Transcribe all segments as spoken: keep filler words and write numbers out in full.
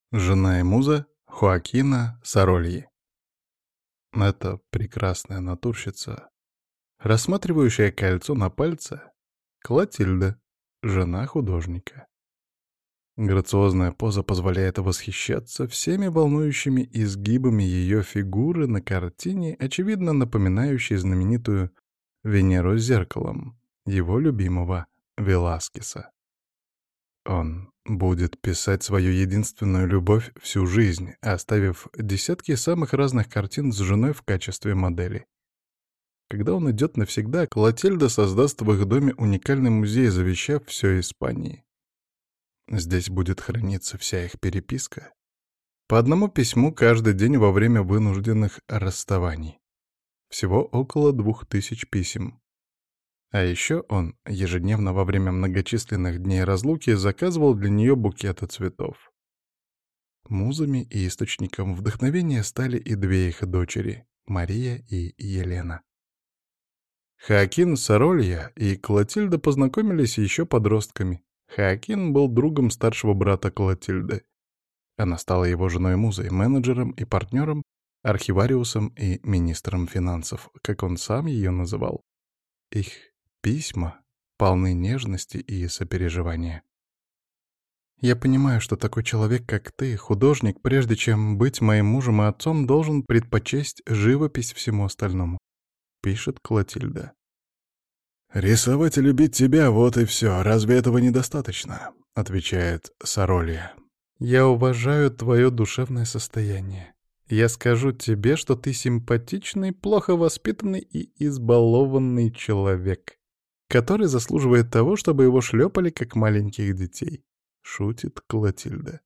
Жена и муза Хоакина Сарольи. Эта прекрасная натурщица, рассматривающая кольцо на пальце, Клотильда, жена художника. Грациозная поза позволяет восхищаться всеми волнующими изгибами ее фигуры на картине, очевидно напоминающей знаменитую «Венеру с зеркалом» его любимого Веласкеса. Он будет писать свою единственную любовь всю жизнь, оставив десятки самых разных картин с женой в качестве модели. Когда он идет навсегда, Клотильда создаст в их доме уникальный музей, завещав все Испании. Здесь будет храниться вся их переписка. По одному письму каждый день во время вынужденных расставаний. Всего около двух тысяч писем. А еще он ежедневно во время многочисленных дней разлуки заказывал для нее букеты цветов. Музами и источником вдохновения стали и две их дочери — Мария и Елена. Хоакин Саролья и Клотильда познакомились еще подростками. Хоакин был другом старшего брата Клотильды. Она стала его женой-музой, менеджером и партнером, архивариусом и министром финансов, как он сам ее называл. Их письма полны нежности и сопереживания. «Я понимаю, что такой человек, как ты, художник, прежде чем быть моим мужем и отцом, должен предпочесть живопись всему остальному», — пишет Клотильда. «Рисовать и любить тебя — вот и все. Разве этого недостаточно?» — отвечает Саролья. «Я уважаю твое душевное состояние. Я скажу тебе, что ты симпатичный, плохо воспитанный и избалованный человек, который заслуживает того, чтобы его шлепали, как маленьких детей», — шутит Клотильда.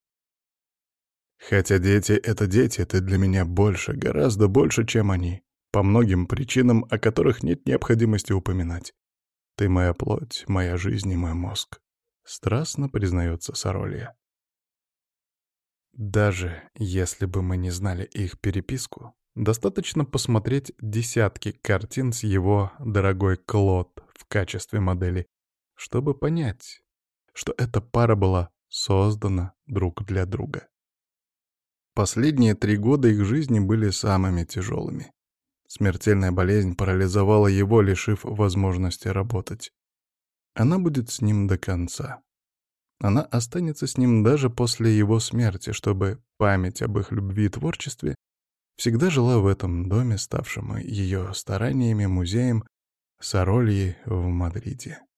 «Хотя дети — это дети, ты для меня больше, гораздо больше, чем они, по многим причинам, о которых нет необходимости упоминать. Ты моя плоть, моя жизнь и мой мозг», — страстно признается Саролья. Даже если бы мы не знали их переписку, достаточно посмотреть десятки картин с его дорогой Клод в качестве модели, чтобы понять, что эта пара была создана друг для друга. Последние три года их жизни были самыми тяжелыми. Смертельная болезнь парализовала его, лишив возможности работать. Она будет с ним до конца. Она останется с ним даже после его смерти, чтобы память об их любви и творчестве всегда жила в этом доме, ставшем ее стараниями музеем Сарольи в Мадриде.